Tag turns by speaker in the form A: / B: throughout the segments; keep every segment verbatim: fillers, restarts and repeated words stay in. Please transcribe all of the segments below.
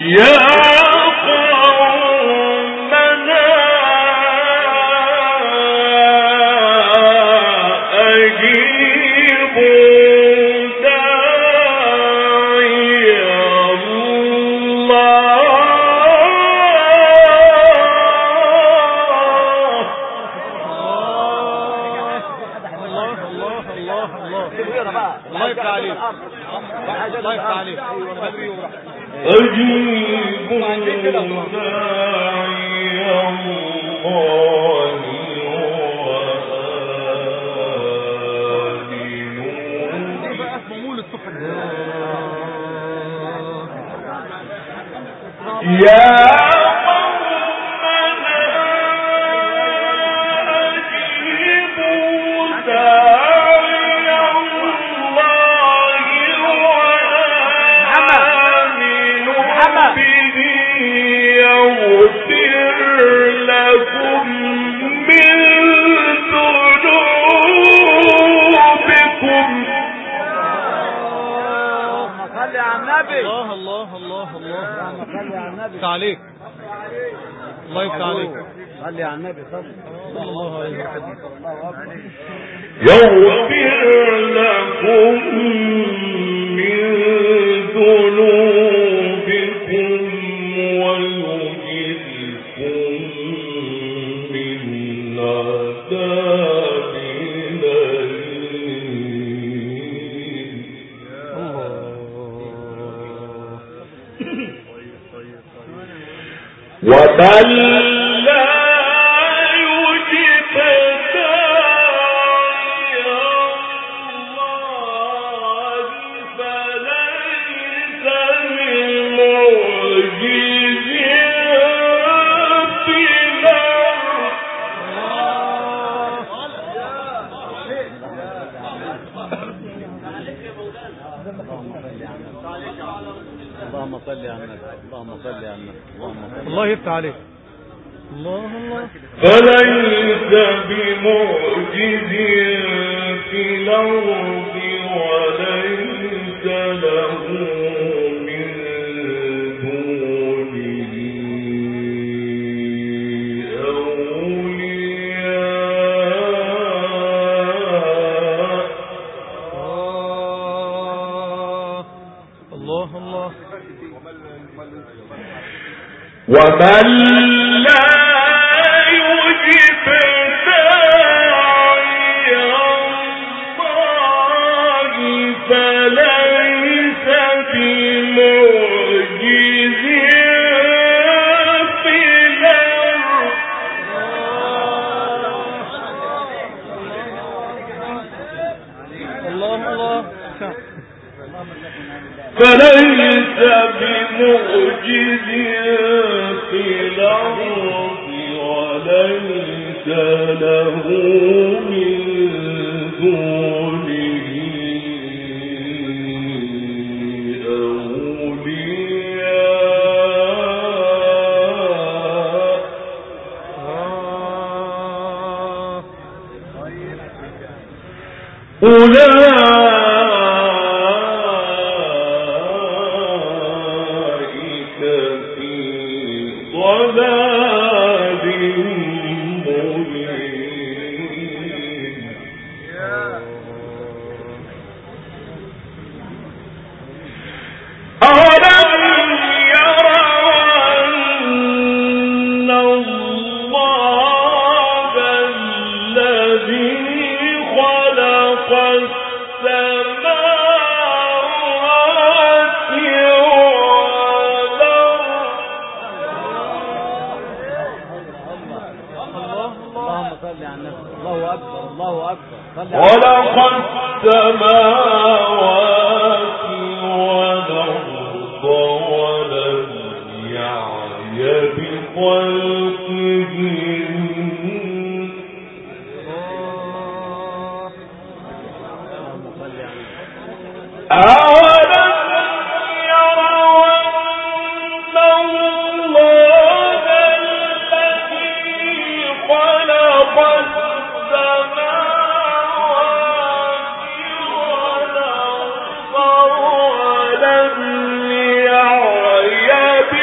A: ولم يعي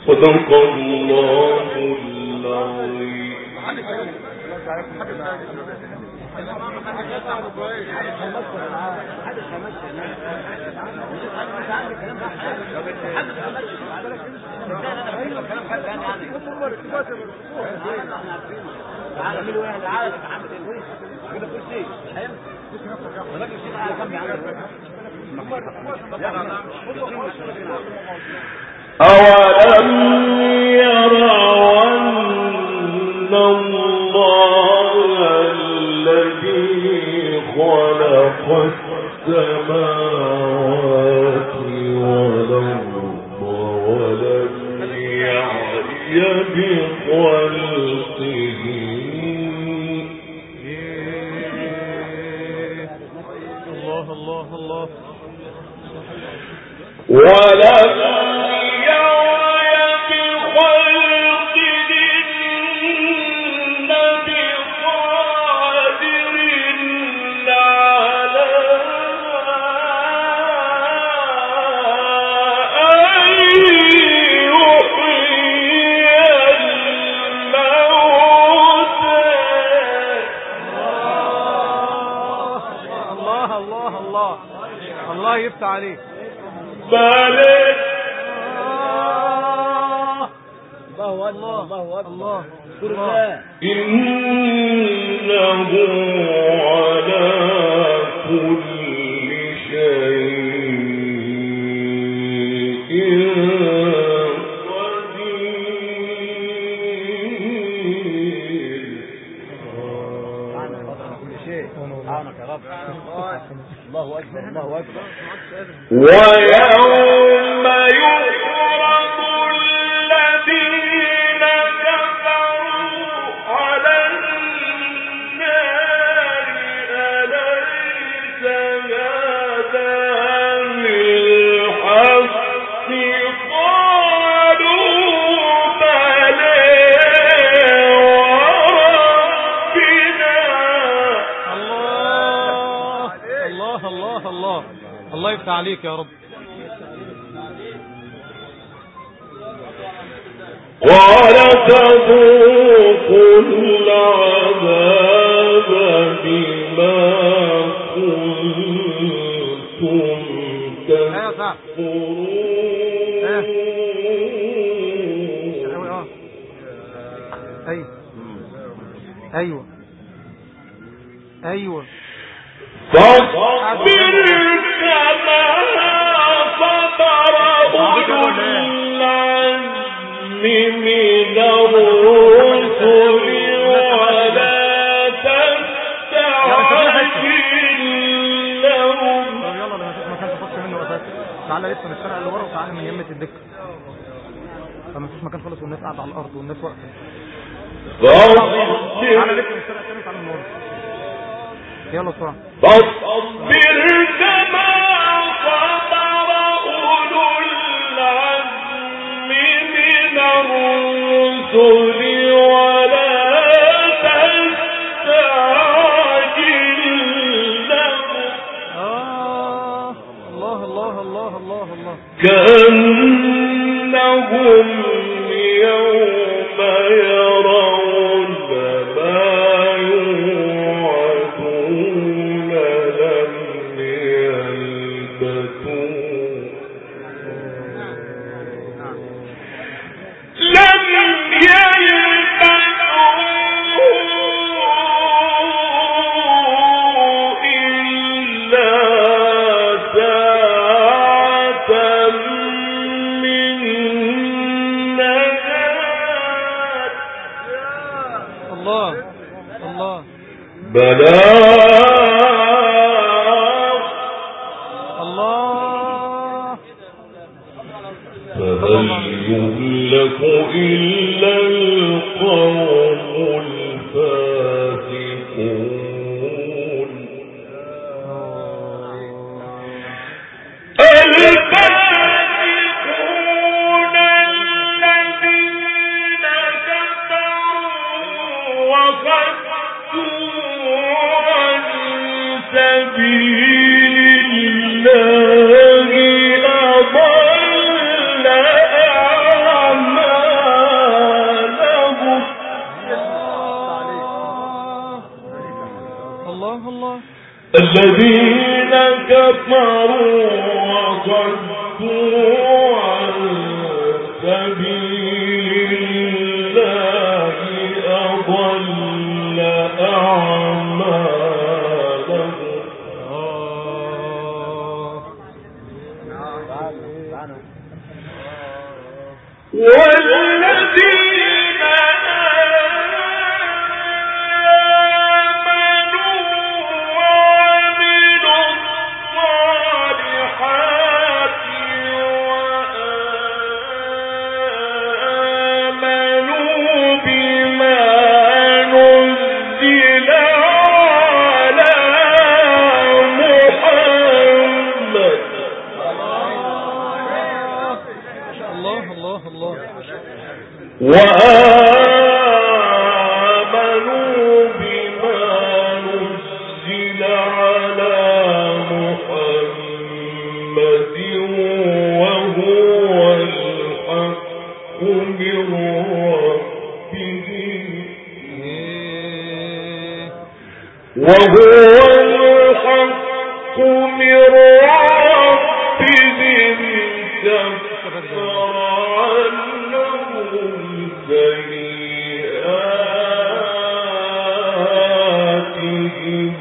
A: صدق الله العظيم. أولم يروا أن الله الذي خلق السماوات والأرض ولم يعي بخلقه
B: الله الله الله
A: ولم
B: الله يفتح عليك.
A: بالك
C: الله أكبر الله أكبر
B: الله
A: إنه على كل شيء
C: الله أكبر الله أكبر.
A: ويوم يعرض الذين كفروا على النار أليس هذا بالحق قالوا بلى وربنا.
B: الله الله الله الله يفتح عليك يا رب.
A: قال فذوقوا العذاب بما كنتم تكفرون.
B: ايوه ايوه ايوه
A: فاصبر كما صبر أولو العزم من الرسل ولا تستعجل لهم.
B: طب يلا ما كانش خش منه اساسا. تعالى لسه من الشارع اللي ورا وتعالى من يمة الدكه. فما فيش مكان خالص والناس قاعده على الارض والناس واقفه. تعالى لسه من الشارع الثاني تعالى من ورا. يلا بسرعه.
A: فاصبر كما صبر أولو العزم من الرسل ولا تستعجل لهم.
B: آه الله الله الله الله الله
A: كأنهم يوم يرون ما يوعدون لم يلبثوا لم يلبثوا إلا ساعة من نهار.
B: الله الله
A: بلاغ.
B: الله
A: فهل يهلك إلا القوم الفاسقون. الفاسقون الذين كفروا وصدوا عن سبيل الله أضل أعمالهم. الذين كفروا وصدوا عن سبيل الله أضل أعمالهم والذين آمنوا وعملوا الصالحات وآمنوا بما نزل على محمد
B: الله الله الله
A: وآمنوا بما نزل على محمد وهو الحق من ربهم وهو الحق من ربهم كفر عنهم سيئاتهم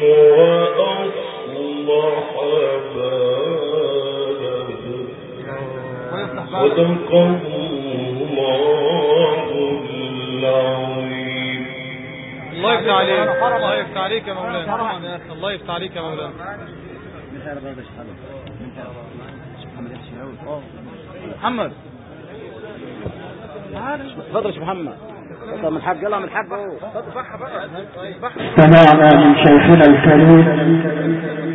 A: وأصلح بالهم صدق الله العظيم.
B: الله يفتح عليك الله يفتح عليك يا مولانا الله يفتح عليك يا مولانا. محمد
C: اتفضل يا محمد. اتفضل من الحاج. يلا من الحاج اهو.
D: سمعنا من شيخنا الكريم